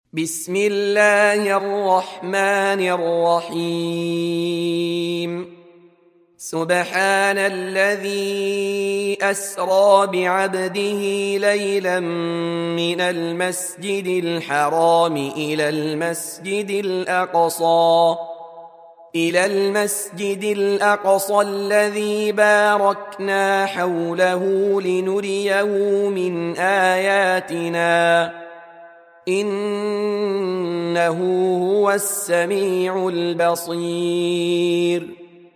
بسم الله الرحمن الرحيم سبحان الذي أسرى بعبده ليلا من المسجد الحرام إلى المسجد الأقصى الذي باركنا حوله لنريه من آياتنا إنه هو السميع البصير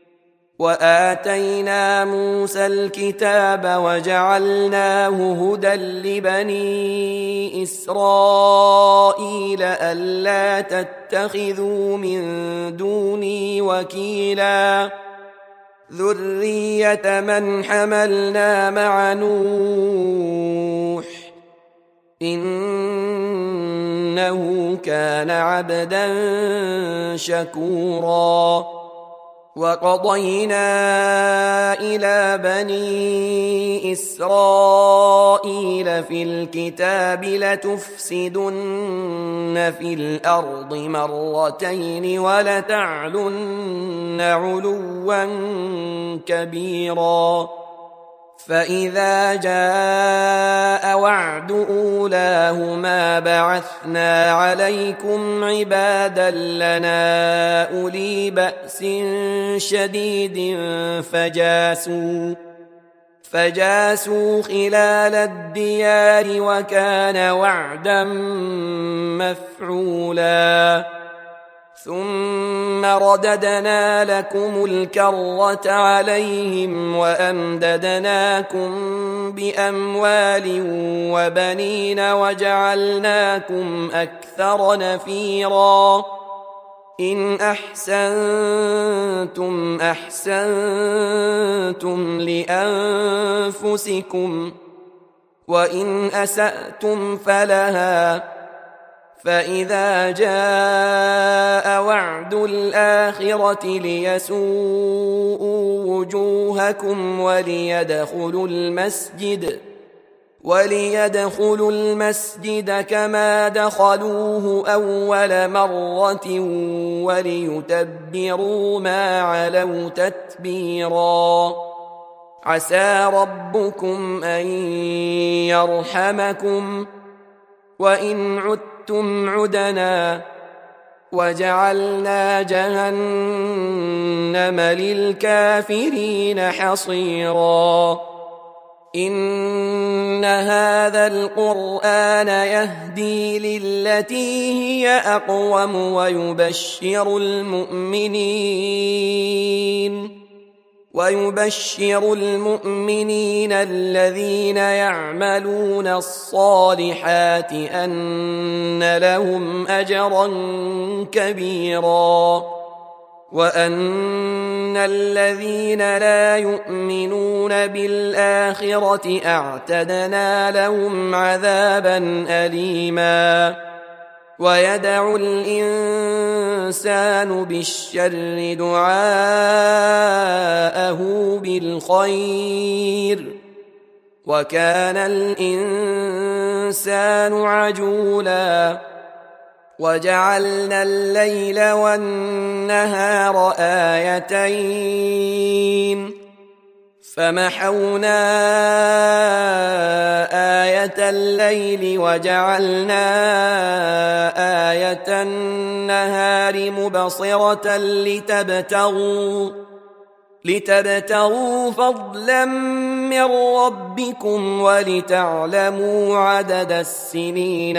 وآتينا موسى الكتاب وجعلناه هدى لبني إسرائيل ألا تتخذوا من دوني وكيلا ذرية من حملنا مع نوح إنه كان عبدا شكورا وقضينا إلى بني إسرائيل في الكتاب لتفسدن في الأرض مرتين ولتعلن علوا كبيرا فإذا جاء وعد أولاهما بعثنا عليكم عبادا لنا أولي بأس شديد فجاسوا خلال الديار وكان وعدا مفعولا ثم رددنا لكم الكرة عليهم وأمددناكم بأموال وبنين وجعلناكم أكثر نفيرا إن أحسنتم أحسنتم لأنفسكم وإن أسأتم فلها فإذا جاء وعد الآخرة ليسوءوا وجوهكم وليدخلوا المسجد كما دخلوه أول مرة وليتبروا ما علوا تتبيرا عسى ربكم أن يرحمكم وإن عدتم عدنا وجعلنا جهنم للكافرين حصيرا إن هذا القرآن يهدي للتي هي أقوم ويبشر المؤمنين الذين يعملون الصالحات أن لهم أجرا كبيرا وأن الذين لا يؤمنون بالآخرة أعتدنا لهم عذابا أليما ويدعو الإنسان بالشر دعاءه بالخير وكان الإنسان عجولا وجعلنا الليل والنهار آيتين فمحونا آية الليل وجعلنا آية النهار مبصرة لتبتغوا فضلا من ربكم ولتعلموا عدد السنين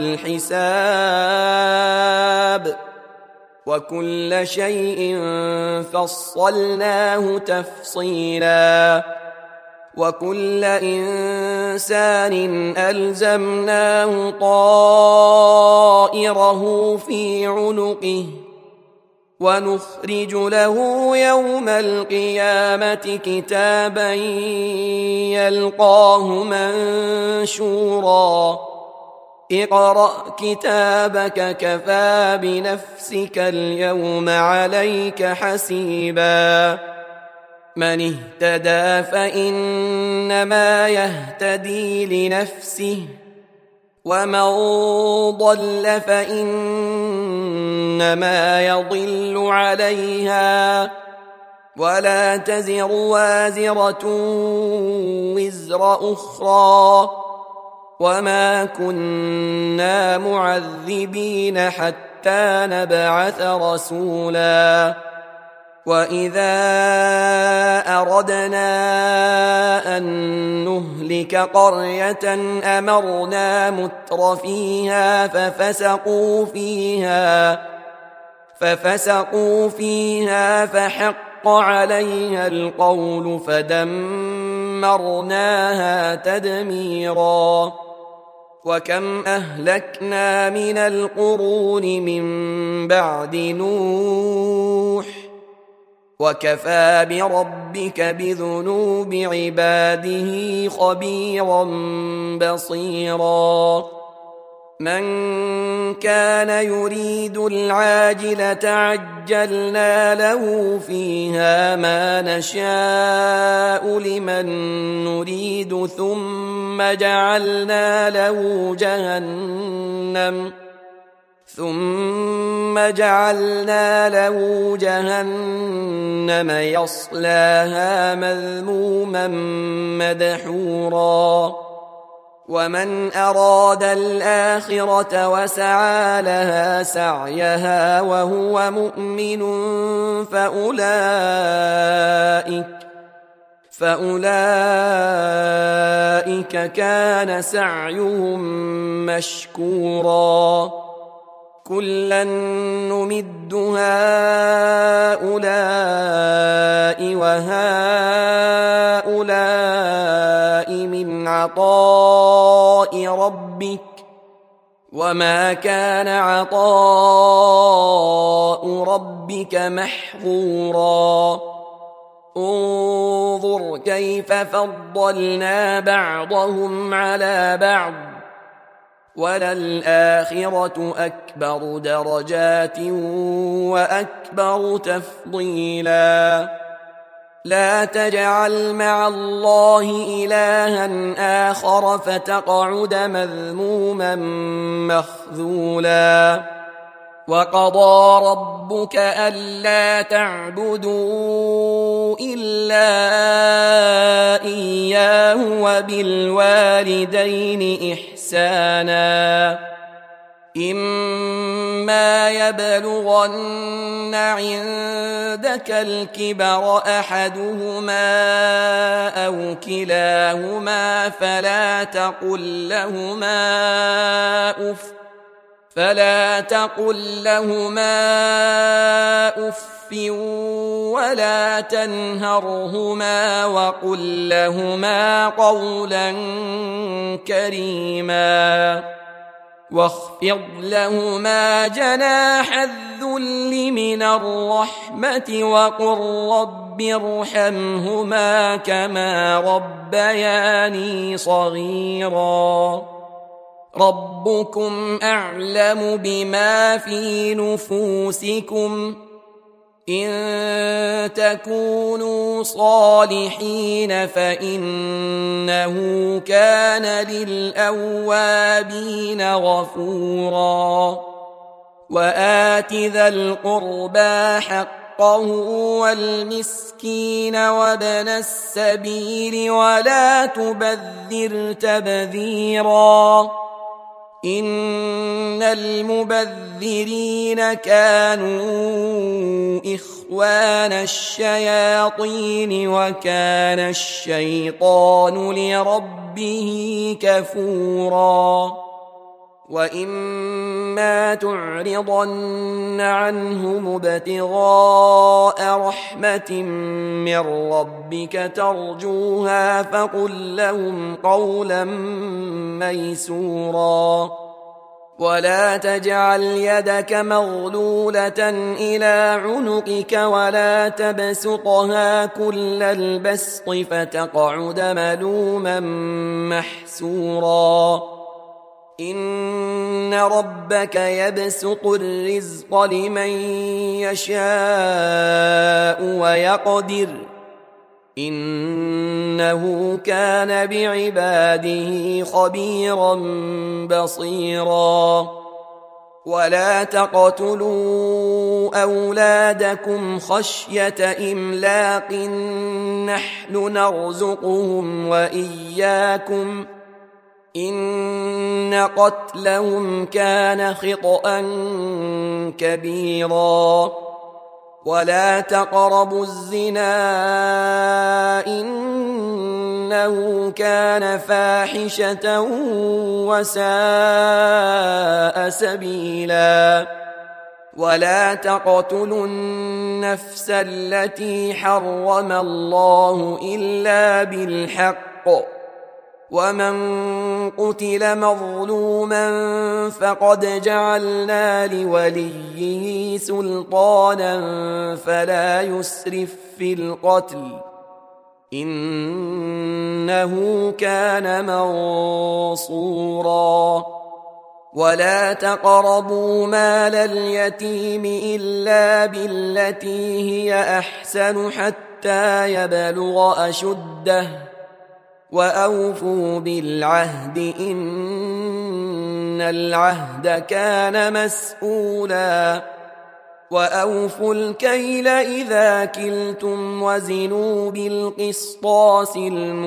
والحساب وكل شيء فصلناه تفصيلا وكل إنسان ألزمناه طائره في عنقه ونخرج له يوم القيامة كتابا يلقاه منشورا اقرأ كتابك كفى بنفسك اليوم عليك حسيبا من اهتدى فإنما يهتدي لنفسه ومن ضل فإنما يضل عليها ولا تزر وازرة وزر أخرى وما كنا معذبين حتى نبعث رسولا وإذا أردنا أن نهلك قرية أمرنا مترفيها ففسقوا فيها فحق عليها القول فدمرناها تدميرا وكم أهلكنا من القرون من بعد نوح وكفى بربك بذنوب عباده خبيرا بصيرا من كان يريد العاجلة عجلنا له فيها ما نشاء لمن نريد ثم جعلنا له جهنم يصلاها مذموما مدحورا ومن أراد الآخرة وسعى لها سعيها وهو مؤمن فأولئك كان سعيهم مشكورا كلا نمد هؤلاء وهؤلاء من عطاء ربك وما كان عطاء ربك محظورا انظر كيف فضلنا بعضهم على بعض وللآخرة أكبر درجات وأكبر تفضيلا لا تجعل مع الله إلها آخر فتقعد مذموما مخذولا وقضى ربك ألا تعبدوا إلا إياه وبالوالدين إحسانا إما يبلغن عندك الكبر أحدهما أو كلاهما فلا تقل لهما أف ولا تنهرهما وقل لهما قولا كريما واخفض لهما جناح الذل من الرحمة وقل رب ارحمهما كما ربياني صغيرا ربكم أعلم بما في نفوسكم إن تكونوا صالحين فإنه كان للأوابين غفورا وآت ذا القربى حقه والمسكين وابن السبيل ولا تبذر تبذيرا إن المبذرين كانوا إخوان الشياطين وكان الشيطان لربه كفورا وإما تعرضن عنهم ابتغاء رحمة من ربك ترجوها فقل لهم قولا ميسورا ولا تجعل يدك مغلولة إلى عنقك ولا تبسطها كل البسط فتقعد ملوما محسورا إن ربك يبسط الرزق لمن يشاء ويقدر إنه كان بعباده خبيرا بصيرا ولا تقتلوا أولادكم خشية إملاق نحن نرزقهم وإياكم إن قتلهم كان خطأ كبيرا ولا تقربوا الزنا إنه كان فاحشة وساء سبيلا ولا تقتلوا النفس التي حرم الله إلا بالحق ومن قتل مظلوما فقد جعلنا لوليه سلطانا فلا يسرف في القتل إنه كان منصورا ولا تقربوا مال اليتيم إلا بالتي هي أحسن حتى يبلغ أشده وأوفوا بالعهد إن العهد كان مسؤولا وأوفوا الكيل إذا كلتم وزنوا بالقسطاس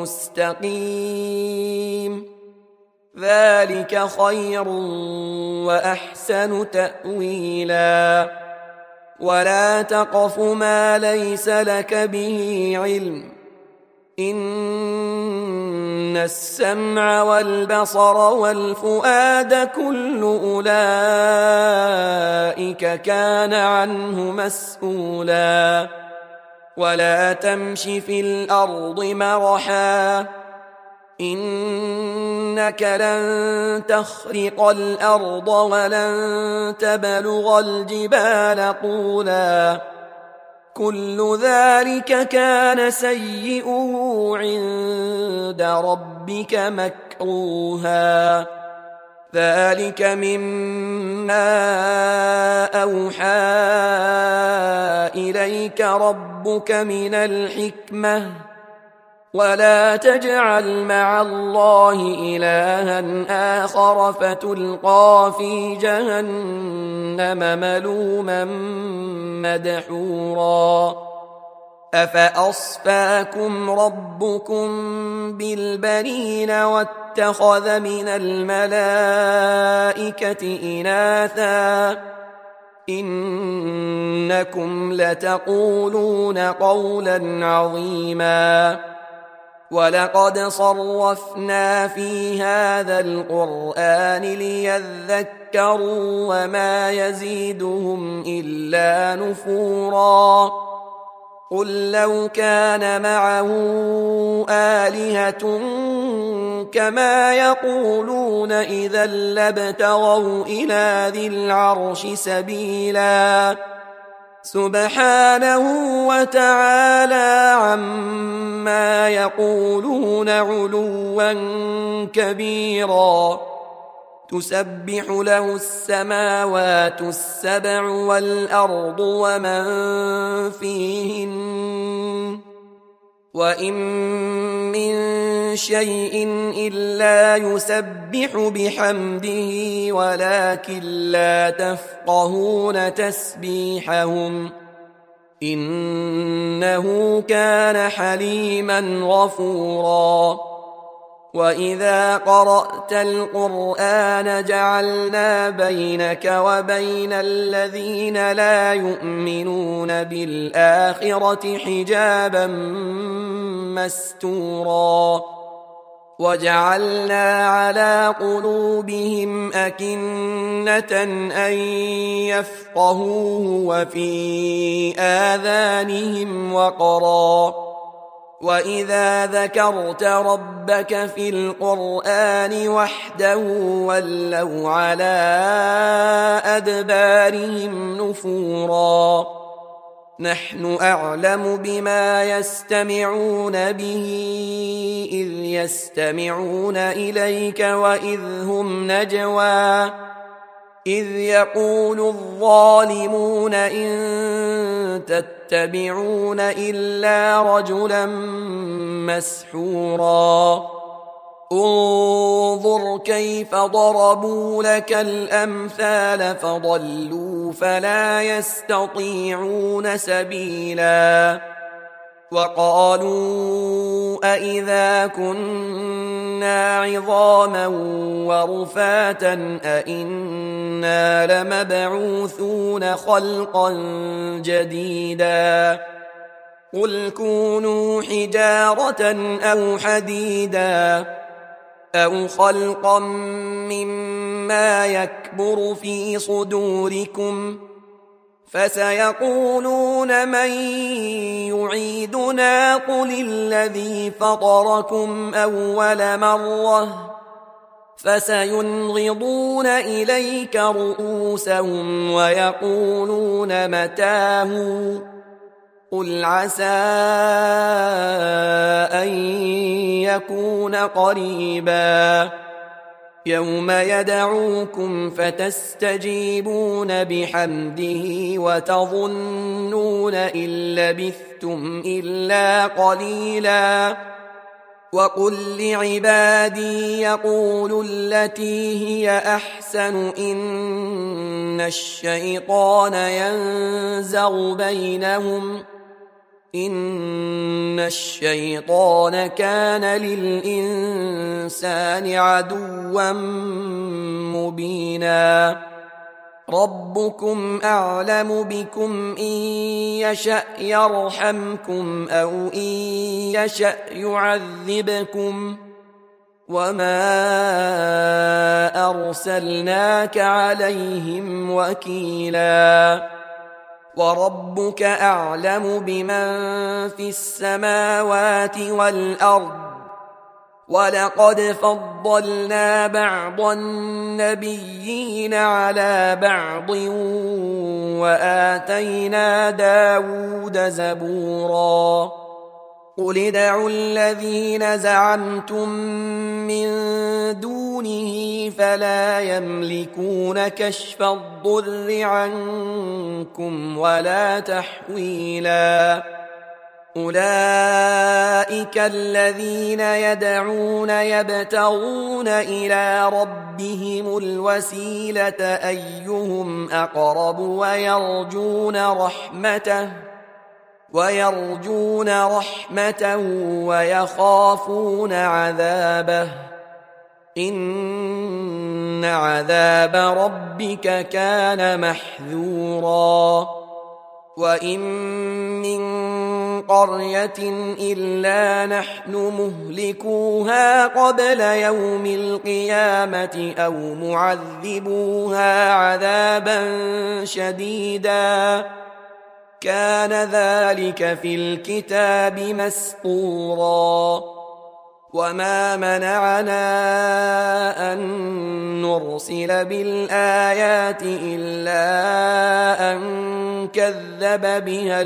المستقيم ذلك خير وأحسن تأويلا ولا تقف ما ليس لك به علم إن السمع والبصر والفؤاد كل أولئك كان عنه مسؤولا ولا تمش في الأرض مرحا إنك لن تخرق الأرض ولن تبلغ الجبال طولا كل ذلك كان سيئه عند ربك مكروها ذلك مما أوحى إليك ربك من الحكمة ولا تجعل مع الله إلها آخر فتلقى في جهنم ملوما مدحورا أفأصفاكم ربكم بالبنين واتخذ من الملائكة إناثا إنكم لتقولون قولا عظيما ولقد صرفنا في هذا القرآن ليذكروا وما يزيدهم إلا نفورا قل لو كان معه آلهة كما يقولون إذا لابتغوا إلى ذي العرش سبيلا سبحانه وتعالى عما يقولون علوا كبيرا تسبح له السماوات السبع والأرض ومن فيهن وإن من شيء إلا يسبح بحمده ولكن لا تفقهون تسبيحهم إنه كان حليما غفورا وإذا قرأت القرآن جعلنا بينك وبين الذين لا يؤمنون بالآخرة حجابا مستورا وجعلنا على قلوبهم أكنة أن يفقهوه وفي آذانهم وقرا وإذا ذكرت ربك في القرآن وحده ولوا على أدبارهم نفورا نحن أعلم بما يستمعون به إذ يستمعون إليك وإذ هم نجوى إذ يقول الظالمون إن تتبعون إلا رجلا مسحورا انظر كيف ضربوا لك الأمثال فضلوا فلا يستطيعون سبيلا وقالوا أإذا كنا عظاما ورفاتا أإنا لمبعوثون خلقا جديدا قل كونوا حجارة أو حديدا أو خلقا مما يكبر في صدوركم فسيقولون من يعيدنا قل الذي فطركم أول مرة فسينغضون إليك رؤوسهم ويقولون متاه قل عسى أن يكون قريبا يوم يدعوكم فتستجيبون بحمده وتظنون إن لبثتم إلا قليلا وقل لعبادي يقولوا التي هي أحسن إن الشيطان ينزغ بينهم إن الشيطان كان للإنسان عدوا مبينا ربكم أعلم بكم إن يشأ يرحمكم أو إن يشأ يعذبكم وما أرسلناك عليهم وكيلا وربك أعلم بمن في السماوات والأرض ولقد فضلنا بعض النبيين على بعض وآتينا داود زبورا قل ادعوا الذين زعمتم من دونه فلا يملكون كشف الضر عنكم ولا تحويلا أولئك الذين يدعون يبتغون إلى ربهم الوسيلة أيهم أقرب ويرجون رحمته ويخافون عذابه إن عذاب ربك كان محذورا وإن من قرية إلا نحن مهلكوها قبل يوم القيامة أو معذبوها عذابا شديدا كان ذلك في الكتاب مسطورا وما منعنا أن نرسل بالآيات إلا أن كذب بها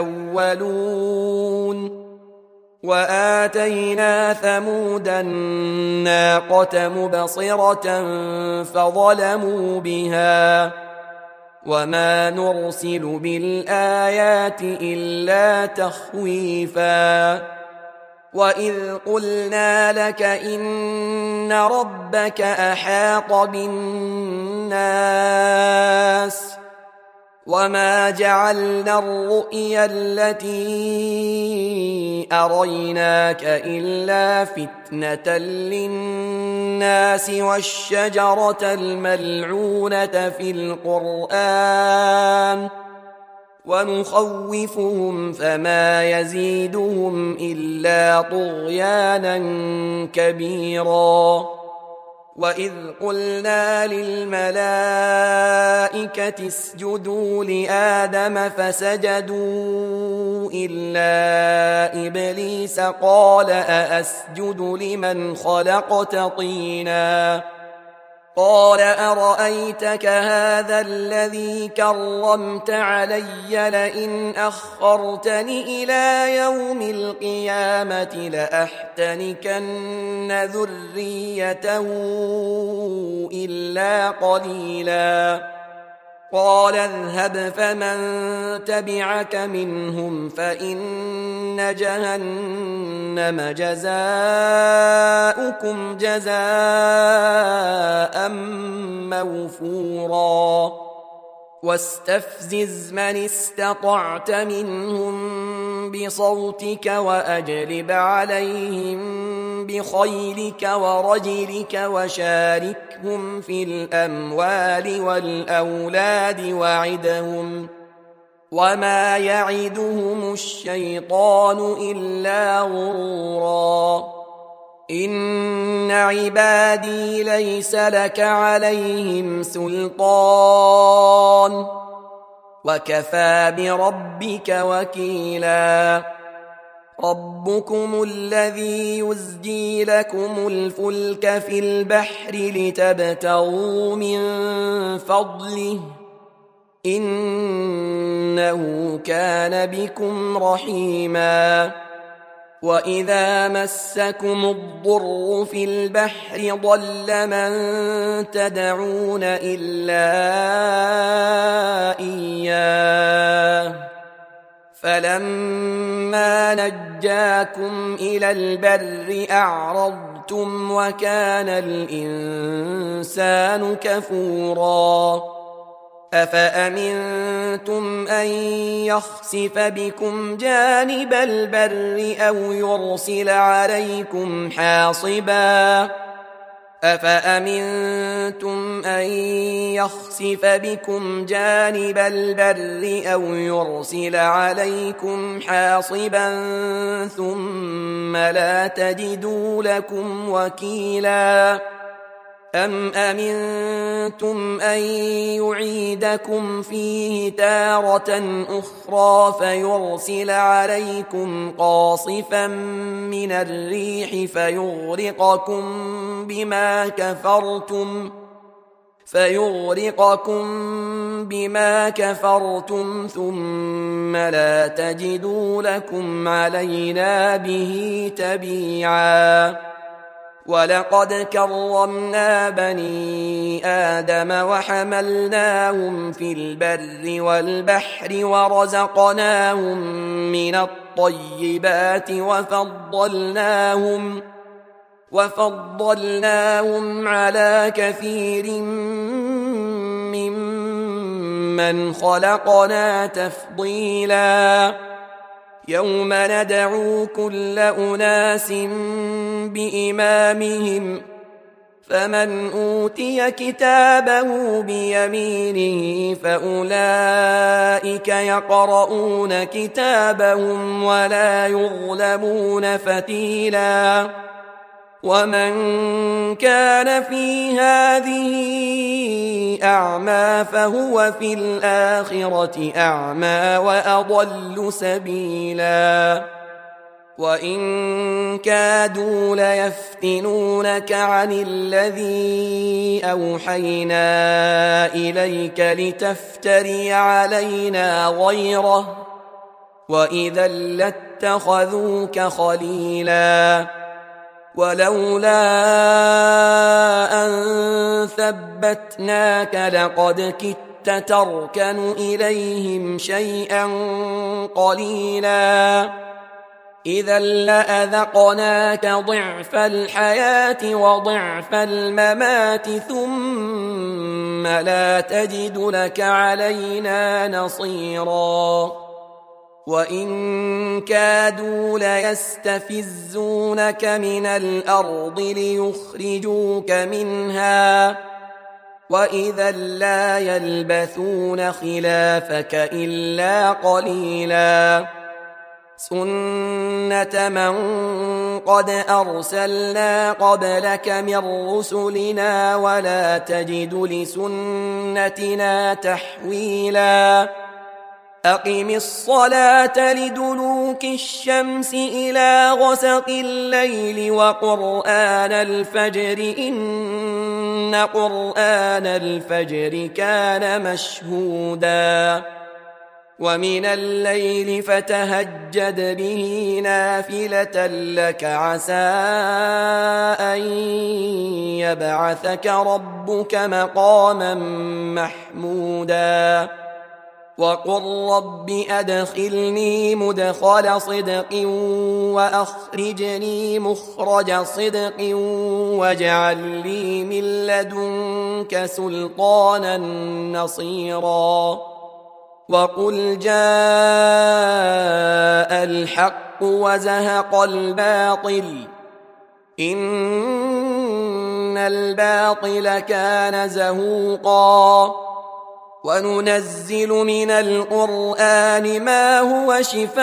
الأولون وآتينا ثمود الناقة مبصرة فظلموا بها وما نرسل بالآيات إلا تخويفا وإذ قلنا لك إن ربك أحاط بالناس وما جعلنا الرؤيا التي أريناك إلا فتنة للناس والشجرة الملعونة في القرآن ونخوفهم فما يزيدهم إلا طغيانا كبيرا وإذ قلنا للملائكة اسجدوا لآدم فسجدوا إلا إبليس قال أأسجد لمن خلقت طينا قال أرأيتك هذا الذي كرمت علي لئن أخرتني إلى يوم القيامة لأحتنكن ذريته إلا قليلا قال اذهب فمن تبعك منهم فإن جهنم جزاؤكم جزاء موفورا واستفزز من استطعت منهم بصوتك وأجلب عليهم بخيلك ورجلك وشاركهم في الأموال والأولاد وعدهم وما يعدهم الشيطان إلا غرورا إن عبادي ليس لك عليهم سلطان وكفى بربك وكيلا ربكم الذي يزجي لكم الفلك في البحر لتبتغوا من فضله إنه كان بكم رحيما وإذا مسكم الضر في البحر ضل من تدعون إلا إياه فلما نجاكم إلى البر أعرضتم وكان الإنسان كفورا أفأمنتم أن يخسف بكم جانب البر أو يرسل عليكم حاصبا أفأمنتم أن يخسف بكم جانب البر أو يرسل عليكم حاصبا ثم لا تجدوا لكم وكيلا أم أمنتم أن يعيدكم فيه تارة أخرى فيرسل عليكم قاصفا من الريح فيغرقكم بما كفرتم ثم لا تجدوا لكم علينا به تبيعا ولقد كرمنا بني آدم وحملناهم في البر والبحر ورزقناهم من الطيبات وفضلناهم على كثير ممن خلقنا تفضيلا يوم ندعو كل أناس بإمامهم فمن أوتي كتابه بيمينه فأولئك يقرؤون كتابهم ولا يظلمون فتيلا ومن كان في هذه أعمى فهو في الآخرة أعمى وأضل سبيلا وإن كادوا ليفتنونك عن الذي أوحينا إليك لتفتري علينا غيره وإذا لاتخذوك خليلا ولولا أن ثبتناك لقد كدت تركن إليهم شيئا قليلا إذا لأذقناك ضعف الحياة وضعف الممات ثم لا تجد لك علينا نصيرا وإن كادوا ليستفزونك من الأرض ليخرجوك منها وإذا لا يلبثون خلافك إلا قليلا سنة من قد أرسلنا قبلك من رسلنا ولا تجد لسنتنا تحويلا أقم الصلاة لدلوك الشمس إلى غسق الليل وقرآن الفجر إن إن قرآن الفجر كان مشهودا ومن الليل فتهجد به نافلة لك عسى أن يبعثك ربك مقاما محمودا وقل رب أدخلني مدخل صدق وأخرجني مخرج صدق واجعل لي من لدنك سلطانا نصيرا وقل جاء الحق وزهق الباطل إن الباطل كان زهوقا وننزل من القرآن ما هو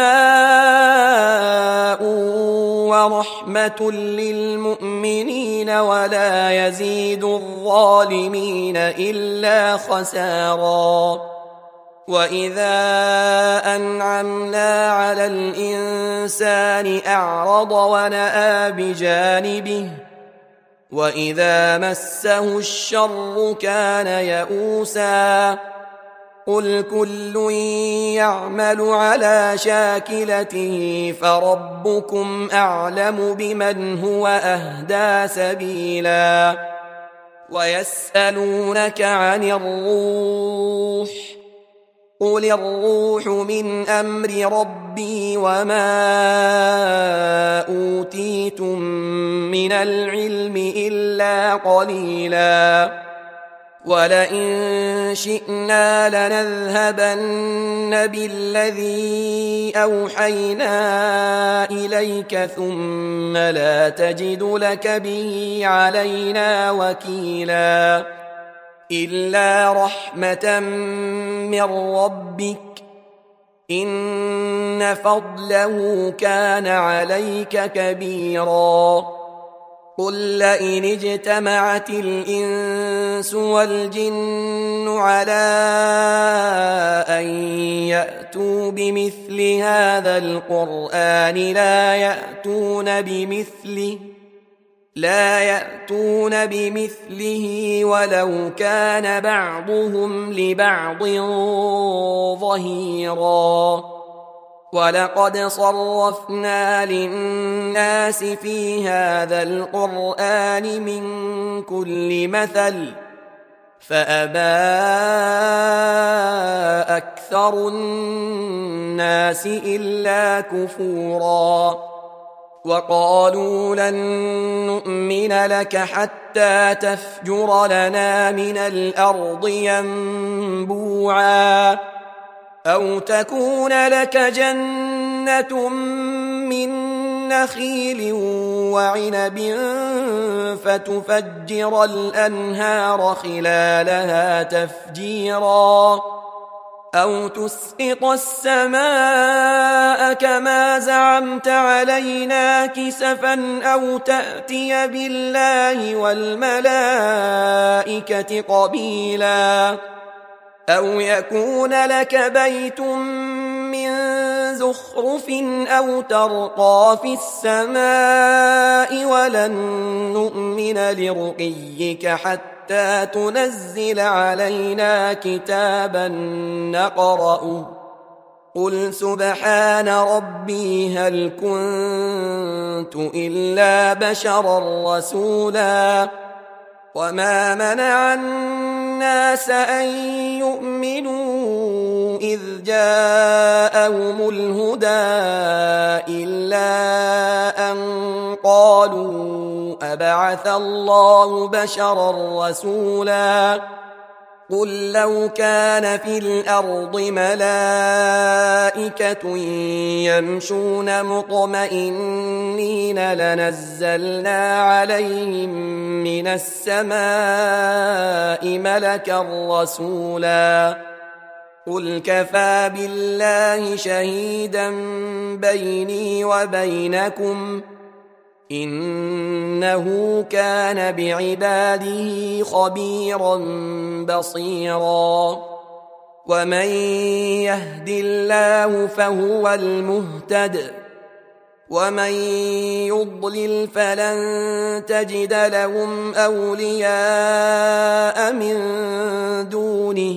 شفاء ورحمة للمؤمنين ولا يزيد الظالمين إلا خسارا وإذا أنعمنا على الإنسان أعرض ونأى بجانبه وإذا مسه الشر كان يئوسا قل كل يعمل على شاكلته فربكم أعلم بمن هو أهدى سبيلا ويسألونك عن الروح قل الروح من أمر ربي وما أوتيتم من العلم إلا قليلا ولئن شئنا لنذهبن بالذي أوحينا إليك ثم لا تجد لك به علينا وكيلا إلا رحمة من ربك إن فضله كان عليك كبيرا قل لئن اجتمعت الإنس والجن على أن يأتوا بمثل هذا القرآن لا يأتون بمثله ولو كان بعضهم لبعض ظهيرا ولقد صرفنا للناس في هذا القرآن من كل مثل فأبى أكثر الناس إلا كفورا وقالوا لن نؤمن لك حتى تفجر لنا من الأرض ينبوعا أو تكون لك جنة من نخيل وعنب فتفجر الأنهار خلالها تفجيرا أو تسقط السماء كما زعمت علينا كسفا أو تأتي بالله والملائكة قبيلا أو يكون لك بيت من زخرف أو ترقى في السماء ولن نؤمن لرقيك حتى تنزل علينا كتابا نقرأه قل سبحان ربي هل كنت إلا بشرا رسولا وما منع الناس أن يؤمنوا إذ جاءهم الهدى إلا أن قالوا أبعث الله بشرا رسولا قل لو كان في الأرض ملائكة يمشون مطمئنين لنزلنا عليهم من السماء ملكا رسولا قل كفى بالله شهيدا بيني وبينكم إنه كان بعباده خبيرا بصيرا ومن يهد الله فهو المهتد ومن يضلل فلن تجد لهم أولياء من دونه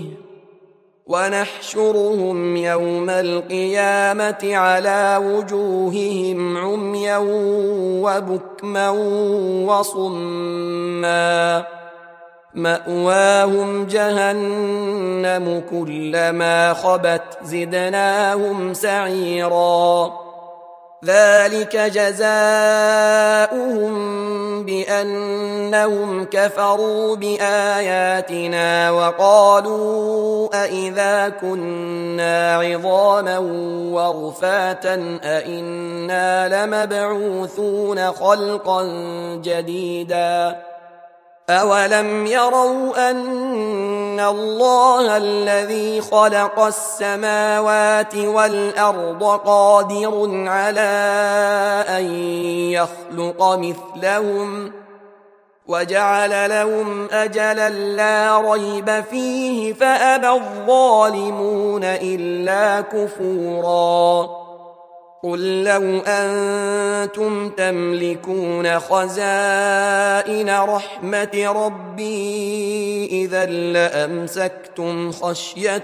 ونحشرهم يوم القيامة على وجوههم عميا وبكما وصما مأواهم جهنم كلما خبت زدناهم سعيرا ذلك جزاؤهم بأنهم كفروا بآياتنا وقالوا أئذا كنا عظاما ورفاتا أئنا لمبعوثون خلقا جديدا أولم يروا أن الله الذي خلق السماوات والأرض قادر على أن يخلق مثلهم وجعل لهم أجلا لا ريب فيه فأبى الظالمون إلا كفورا قل لو أنتم تملكون خزائن رحمة ربي إذا لأمسكتم خشية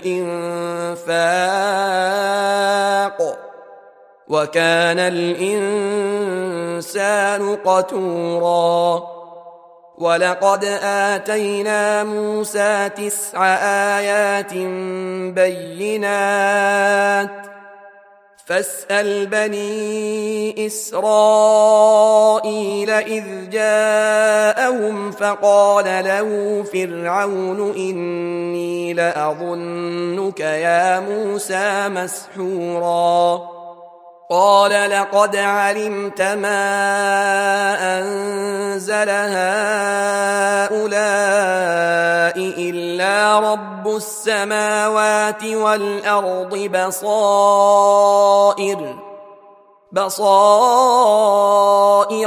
الإنفاق وكان الإنسان قتورا ولقد آتينا موسى 9 آيات بينات فاسأل بني إسرائيل إذ جاءهم فقال له فرعون إني لأظنك يا موسى مسحورا قال لقد علمت ما أنزل هؤلاء إلا رب السماوات والأرض بصائر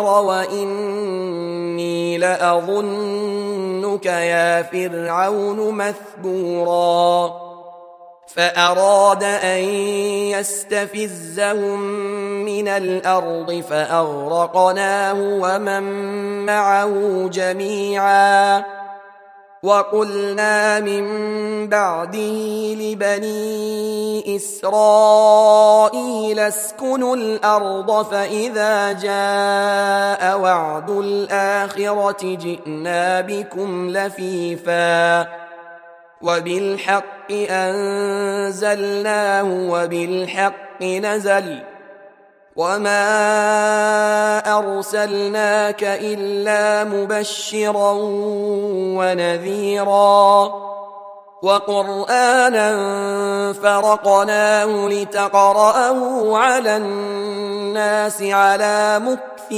وإني لأظنك يا فرعون مثبورا فأراد أن يستفزهم من الأرض فأغرقناه ومن معه جميعا وقلنا من بعده لبني إسرائيل اسكنوا الأرض فإذا جاء وعد الآخرة جئنا بكم لفيفا وبالحق أنزلناه وبالحق نزل وما أرسلناك إلا مبشرا ونذيرا وقرآنا فرقناه لتقرأه على الناس على مكث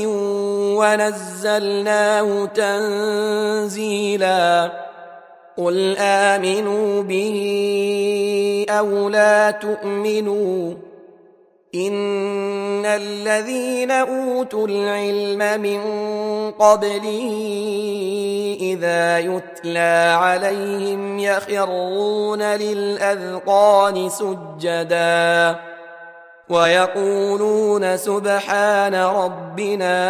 ونزلناه تنزيلا قل آمنوا به أو لا تؤمنوا إن الذين أوتوا العلم من قبله إذا يتلى عليهم يخرون للأذقان سجدا ويقولون سبحان ربنا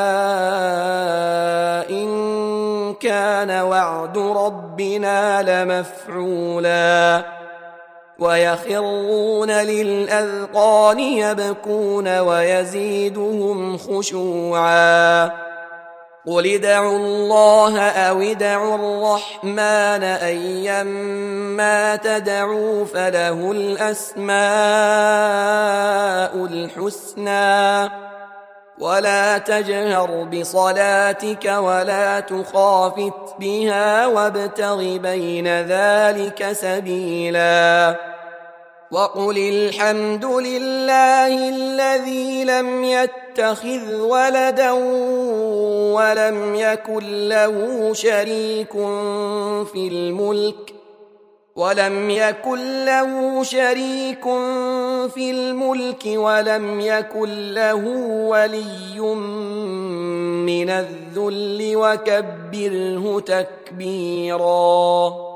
إن كان وعد ربنا لمفعولا ويخرون للأذقان يبكون ويزيدهم خشوعا قل ادعوا الله أو ادعوا الرحمن أيما تدعوا فله الأسماء الحسنى ولا تجهر بصلاتك ولا تخافت بها وابتغ بين ذلك سبيلا وقل الحمد لله الذي لم يتخذ ولدا ولم يكن له شريك في الملك ولم يكن له ولي من الذل وكبره تكبيرا